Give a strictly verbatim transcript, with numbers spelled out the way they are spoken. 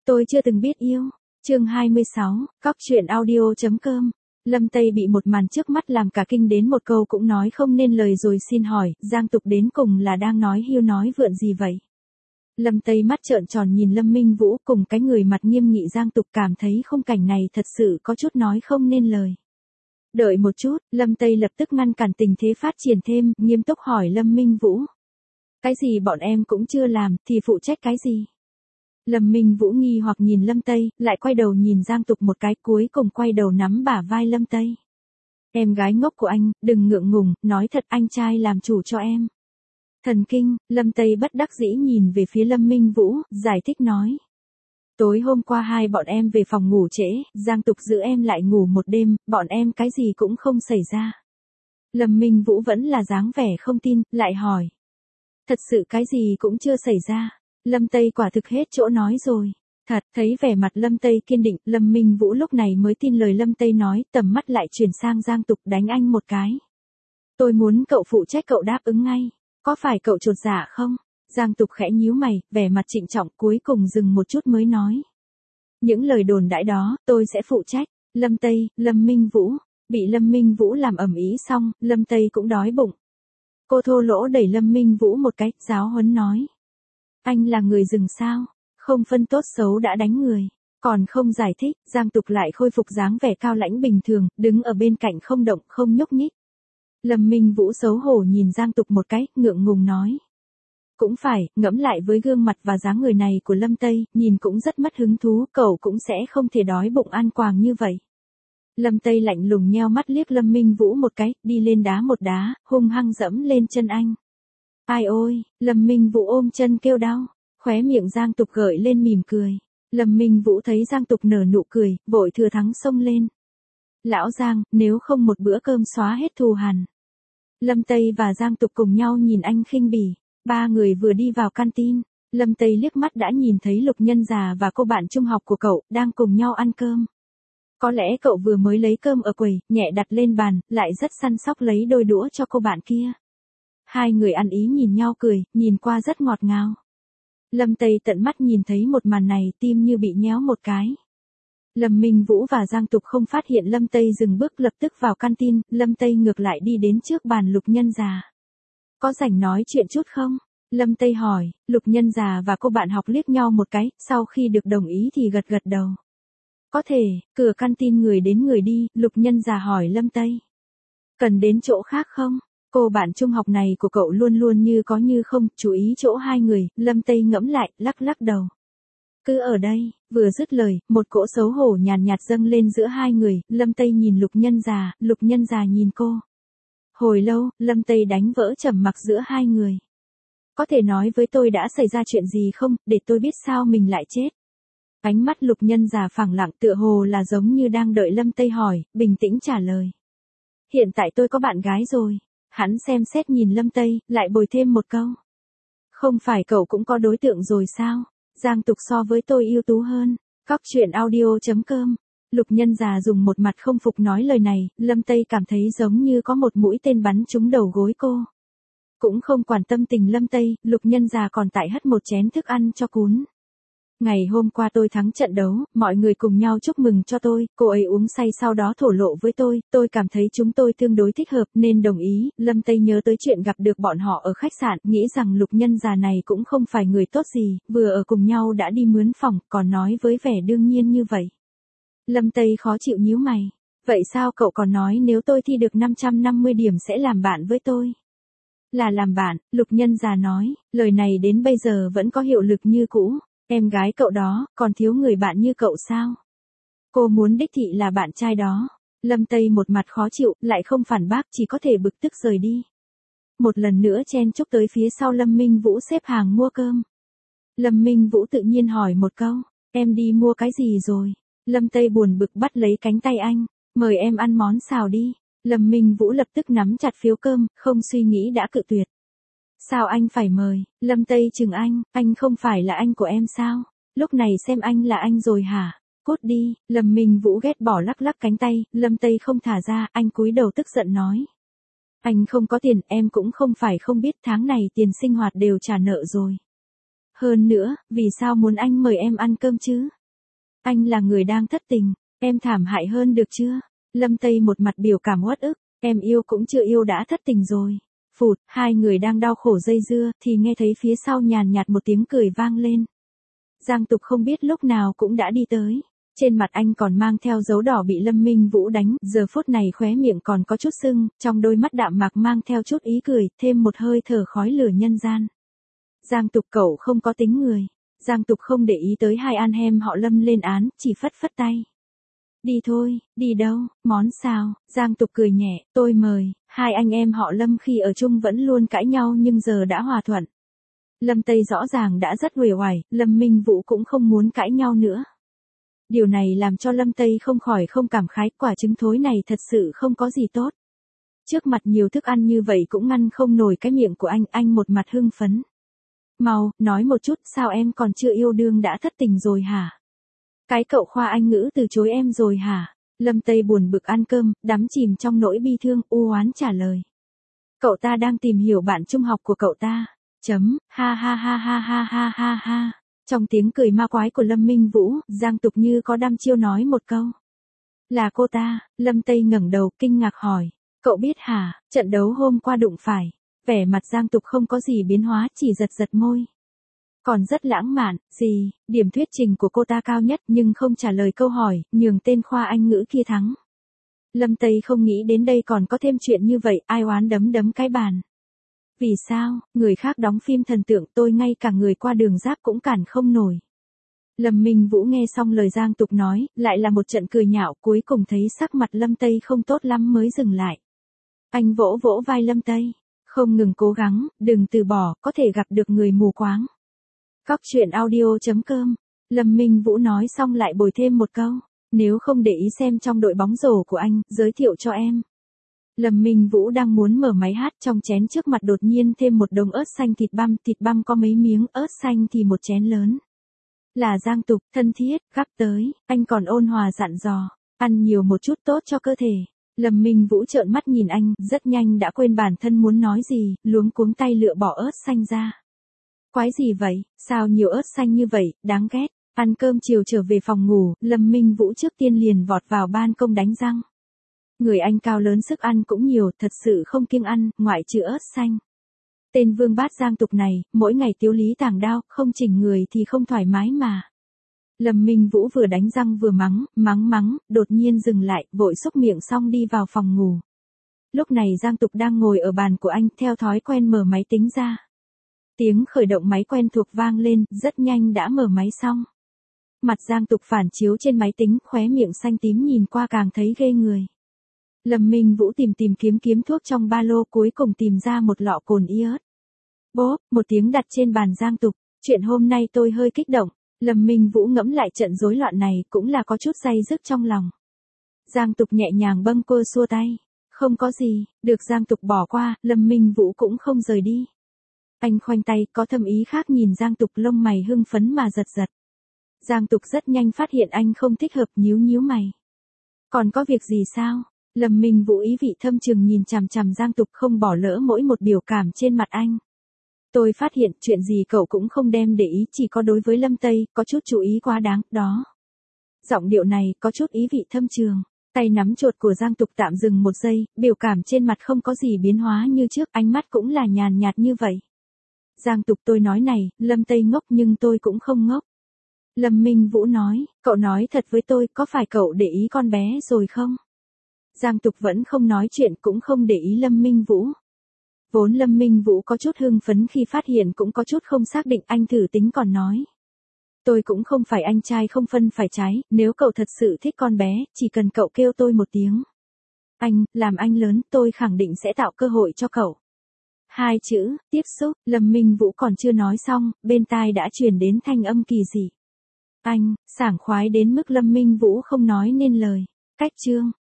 Tôi chưa từng biết yêu. Chương hai mươi sáu, cóc truyện audio chấm com. Lâm Tây bị một màn trước mắt làm cả kinh đến một câu cũng nói không nên lời rồi xin hỏi, Giang Tục đến cùng là đang nói hiu nói vượn gì vậy? Lâm Tây mắt trợn tròn nhìn Lâm Minh Vũ cùng cái người mặt nghiêm nghị Giang Tục, cảm thấy khung cảnh này thật sự có chút nói không nên lời. Đợi một chút, Lâm Tây lập tức ngăn cản tình thế phát triển thêm, nghiêm túc hỏi Lâm Minh Vũ. Cái gì bọn em cũng chưa làm, thì phụ trách cái gì? Lâm Minh Vũ nghi hoặc nhìn Lâm Tây, lại quay đầu nhìn Giang Tục một cái, cuối cùng quay đầu nắm bả vai Lâm Tây. Em gái ngốc của anh, đừng ngượng ngùng, nói thật anh trai làm chủ cho em. Thần kinh, Lâm Tây bất đắc dĩ nhìn về phía Lâm Minh Vũ, giải thích nói. Tối hôm qua hai bọn em về phòng ngủ trễ, Giang Tục giữ em lại ngủ một đêm, bọn em cái gì cũng không xảy ra. Lâm Minh Vũ vẫn là dáng vẻ không tin, lại hỏi. Thật sự cái gì cũng chưa xảy ra. Lâm Tây quả thực hết chỗ nói rồi. Thật, thấy vẻ mặt Lâm Tây kiên định, Lâm Minh Vũ lúc này mới tin lời Lâm Tây nói, tầm mắt lại chuyển sang Giang Tục, đánh anh một cái. Tôi muốn cậu phụ trách, cậu đáp ứng ngay. Có phải cậu chột dạ không? Giang Tục khẽ nhíu mày, vẻ mặt trịnh trọng, cuối cùng dừng một chút mới nói. Những lời đồn đãi đó, tôi sẽ phụ trách. Lâm Tây, Lâm Minh Vũ. Bị Lâm Minh Vũ làm ầm ĩ xong, Lâm Tây cũng đói bụng. Cô thô lỗ đẩy Lâm Minh Vũ một cái, giáo huấn nói. Anh là người rừng sao? Không phân tốt xấu đã đánh người. Còn không giải thích, Giang Tục lại khôi phục dáng vẻ cao lãnh bình thường, đứng ở bên cạnh không động, không nhúc nhích. Lâm Minh Vũ xấu hổ nhìn Giang Tục một cái, ngượng ngùng nói. Cũng phải, ngẫm lại với gương mặt và dáng người này của Lâm Tây, nhìn cũng rất mất hứng thú, cậu cũng sẽ không thể đói bụng ăn quàng như vậy. Lâm Tây lạnh lùng nheo mắt liếc Lâm Minh Vũ một cái, đi lên đá một đá, hung hăng dẫm lên chân anh. Ai ôi, Lâm Minh Vũ ôm chân kêu đau, khóe miệng Giang Tục gợi lên mỉm cười. Lâm Minh Vũ thấy Giang Tục nở nụ cười, vội thừa thắng xông lên. Lão Giang, nếu không một bữa cơm xóa hết thù hằn. Lâm Tây và Giang Tục cùng nhau nhìn anh khinh bỉ. Ba người vừa đi vào canteen, Lâm Tây liếc mắt đã nhìn thấy Lục Nhân Già và cô bạn trung học của cậu, đang cùng nhau ăn cơm. Có lẽ cậu vừa mới lấy cơm ở quầy, nhẹ đặt lên bàn, lại rất săn sóc lấy đôi đũa cho cô bạn kia. Hai người ăn ý nhìn nhau cười, nhìn qua rất ngọt ngào. Lâm Tây tận mắt nhìn thấy một màn này, tim như bị nhéo một cái. Lâm Minh Vũ và Giang Tục không phát hiện Lâm Tây dừng bước, lập tức vào canteen, Lâm Tây ngược lại đi đến trước bàn Lục Nhân Già. Có rảnh nói chuyện chút không? Lâm Tây hỏi. Lục Nhân Già và cô bạn học liếc nhau một cái, sau khi được đồng ý thì gật gật đầu. Có thể, cửa canteen người đến người đi, Lục Nhân Già hỏi Lâm Tây. Cần đến chỗ khác không? Cô bạn trung học này của cậu luôn luôn như có như không, chú ý chỗ hai người, Lâm Tây ngẫm lại, lắc lắc đầu. Cứ ở đây, vừa dứt lời, một cỗ xấu hổ nhàn nhạt dâng lên giữa hai người, Lâm Tây nhìn Lục Nhân Già, Lục Nhân Già nhìn cô. Hồi lâu, Lâm Tây đánh vỡ trầm mặc giữa hai người. Có thể nói với tôi đã xảy ra chuyện gì không, để tôi biết sao mình lại chết. Ánh mắt Lục Nhân Già phẳng lặng, tựa hồ là giống như đang đợi Lâm Tây hỏi, bình tĩnh trả lời. Hiện tại tôi có bạn gái rồi. Hắn xem xét nhìn Lâm Tây, lại bồi thêm một câu. Không phải cậu cũng có đối tượng rồi sao? Giang Tục so với tôi ưu tú hơn. Cóc truyện audio chấm com. Lục Nhân Già dùng một mặt không phục nói lời này, Lâm Tây cảm thấy giống như có một mũi tên bắn trúng đầu gối cô. Cũng không quan tâm tình Lâm Tây, Lục Nhân Già còn tại hất một chén thức ăn cho cún. Ngày hôm qua tôi thắng trận đấu, mọi người cùng nhau chúc mừng cho tôi, cô ấy uống say sau đó thổ lộ với tôi, tôi cảm thấy chúng tôi tương đối thích hợp nên đồng ý. Lâm Tây nhớ tới chuyện gặp được bọn họ ở khách sạn, nghĩ rằng Lục Nhân Già này cũng không phải người tốt gì, vừa ở cùng nhau đã đi mướn phòng, còn nói với vẻ đương nhiên như vậy. Lâm Tây khó chịu nhíu mày. Vậy sao cậu còn nói nếu tôi thi được năm trăm năm mươi điểm sẽ làm bạn với tôi? Là làm bạn, Lục Nhân Già nói, lời này đến bây giờ vẫn có hiệu lực như cũ. Em gái cậu đó, còn thiếu người bạn như cậu sao? Cô muốn đích thị là bạn trai đó. Lâm Tây một mặt khó chịu, lại không phản bác, chỉ có thể bực tức rời đi. Một lần nữa chen chúc tới phía sau Lâm Minh Vũ xếp hàng mua cơm. Lâm Minh Vũ tự nhiên hỏi một câu, em đi mua cái gì rồi? Lâm Tây buồn bực bắt lấy cánh tay anh, mời em ăn món xào đi. Lâm Minh Vũ lập tức nắm chặt phiếu cơm, không suy nghĩ đã cự tuyệt. Sao anh phải mời? Lâm Tây chừng anh, anh không phải là anh của em sao? Lúc này xem anh là anh rồi hả? Cút đi. Lâm Minh Vũ ghét bỏ lắc lắc cánh tay, Lâm Tây không thả ra, anh cúi đầu tức giận nói. Anh không có tiền, em cũng không phải không biết, tháng này tiền sinh hoạt đều trả nợ rồi. Hơn nữa, vì sao muốn anh mời em ăn cơm chứ? Anh là người đang thất tình, em thảm hại hơn được chưa? Lâm Tây một mặt biểu cảm uất ức, em yêu cũng chưa yêu đã thất tình rồi. Phụt, hai người đang đau khổ dây dưa thì nghe thấy phía sau nhàn nhạt một tiếng cười vang lên. Giang Tục không biết lúc nào cũng đã đi tới. Trên mặt anh còn mang theo dấu đỏ bị Lâm Minh Vũ đánh, giờ phút này khóe miệng còn có chút sưng, trong đôi mắt đạm mạc mang theo chút ý cười, thêm một hơi thở khói lửa nhân gian. Giang Tục cậu không có tính người. Giang Tục không để ý tới hai anh em họ Lâm lên án, chỉ phất phất tay. Đi thôi, đi đâu, món sao? Giang Tục cười nhẹ, tôi mời. Hai anh em họ Lâm khi ở chung vẫn luôn cãi nhau nhưng giờ đã hòa thuận. Lâm Tây rõ ràng đã rất uể oải, Lâm Minh Vũ cũng không muốn cãi nhau nữa. Điều này làm cho Lâm Tây không khỏi không cảm khái, quả trứng thối này thật sự không có gì tốt. Trước mặt nhiều thức ăn như vậy cũng ngăn không nổi cái miệng của anh, anh một mặt hưng phấn. Mau, nói một chút, sao em còn chưa yêu đương đã thất tình rồi hả? Cái cậu Khoa Anh ngữ từ chối em rồi hả? Lâm Tây buồn bực ăn cơm, đắm chìm trong nỗi bi thương, u oán trả lời. Cậu ta đang tìm hiểu bạn trung học của cậu ta. Chấm, ha ha ha ha ha ha ha ha. Trong tiếng cười ma quái của Lâm Minh Vũ, Giang Tục như có đăm chiêu nói một câu. Là cô ta, Lâm Tây ngẩng đầu kinh ngạc hỏi. Cậu biết hả, trận đấu hôm qua đụng phải. Vẻ mặt Giang Tục không có gì biến hóa, chỉ giật giật môi. Còn rất lãng mạn, gì, điểm thuyết trình của cô ta cao nhất nhưng không trả lời câu hỏi, nhường tên Khoa Anh ngữ kia thắng. Lâm Tây không nghĩ đến đây còn có thêm chuyện như vậy, ai oán đấm đấm cái bàn. Vì sao, người khác đóng phim thần tượng tôi ngay cả người qua đường giáp cũng cản không nổi. Lâm Minh Vũ nghe xong lời Giang Tục nói, lại là một trận cười nhạo, cuối cùng thấy sắc mặt Lâm Tây không tốt lắm mới dừng lại. Anh vỗ vỗ vai Lâm Tây, không ngừng cố gắng, đừng từ bỏ, có thể gặp được người mù quáng. Cóc truyện audio chấm com. Lâm Minh Vũ nói xong lại bồi thêm một câu, nếu không để ý xem trong đội bóng rổ của anh, giới thiệu cho em. Lâm Minh Vũ đang muốn mở máy hát, trong chén trước mặt đột nhiên thêm một đống ớt xanh thịt băm, thịt băm có mấy miếng, ớt xanh thì một chén lớn. Là Giang Tục, thân thiết, gắp tới, anh còn ôn hòa dặn dò, ăn nhiều một chút tốt cho cơ thể. Lâm Minh Vũ trợn mắt nhìn anh, rất nhanh đã quên bản thân muốn nói gì, luống cuống tay lựa bỏ ớt xanh ra. Quái gì vậy, sao nhiều ớt xanh như vậy, đáng ghét. Ăn cơm chiều trở về phòng ngủ, Lâm Minh Vũ trước tiên liền vọt vào ban công đánh răng. Người anh cao lớn sức ăn cũng nhiều, thật sự không kiêng ăn, ngoại trừ ớt xanh. Tên vương bát Giang Tục này, mỗi ngày tiếu lý tàng đao, không chỉnh người thì không thoải mái mà. Lâm Minh Vũ vừa đánh răng vừa mắng, mắng mắng, đột nhiên dừng lại, vội xúc miệng xong đi vào phòng ngủ. Lúc này Giang Tục đang ngồi ở bàn của anh, theo thói quen mở máy tính ra. Tiếng khởi động máy quen thuộc vang lên, rất nhanh đã mở máy xong. Mặt Giang Tục phản chiếu trên máy tính, khóe miệng xanh tím nhìn qua càng thấy ghê người. Lâm Minh Vũ tìm tìm kiếm kiếm thuốc trong ba lô, cuối cùng tìm ra một lọ cồn iốt. Bốp, một tiếng đặt trên bàn Giang Tục, chuyện hôm nay tôi hơi kích động. Lâm Minh Vũ ngẫm lại trận rối loạn này, cũng là có chút day dứt trong lòng. Giang Tục nhẹ nhàng bâng quơ xua tay. Không có gì, được Giang Tục bỏ qua, Lâm Minh Vũ cũng không rời đi. Anh khoanh tay, có thâm ý khác nhìn Giang Tục, lông mày hưng phấn mà giật giật. Giang Tục rất nhanh phát hiện anh không thích hợp, nhíu nhíu mày. Còn có việc gì sao? Lâm Minh Vũ ý vị thâm trường nhìn chằm chằm Giang Tục, không bỏ lỡ mỗi một biểu cảm trên mặt anh. Tôi phát hiện chuyện gì cậu cũng không đem để ý, chỉ có đối với Lâm Tây, có chút chú ý quá đáng, đó. Giọng điệu này, có chút ý vị thâm trường. Tay nắm chuột của Giang Tục tạm dừng một giây, biểu cảm trên mặt không có gì biến hóa như trước, ánh mắt cũng là nhàn nhạt như vậy. Giang Tục, tôi nói này, Lâm Tây ngốc nhưng tôi cũng không ngốc. Lâm Minh Vũ nói, cậu nói thật với tôi, có phải cậu để ý con bé rồi không? Giang Tục vẫn không nói chuyện, cũng không để ý Lâm Minh Vũ. Vốn Lâm Minh Vũ có chút hưng phấn khi phát hiện, cũng có chút không xác định, anh thử tính còn nói. Tôi cũng không phải anh trai không phân phải trái, nếu cậu thật sự thích con bé, chỉ cần cậu kêu tôi một tiếng. Anh, làm anh lớn, tôi khẳng định sẽ tạo cơ hội cho cậu. Hai chữ, tiếp xúc, Lâm Minh Vũ còn chưa nói xong, bên tai đã truyền đến thanh âm kỳ dị. Anh, sảng khoái đến mức Lâm Minh Vũ không nói nên lời. Cách chương.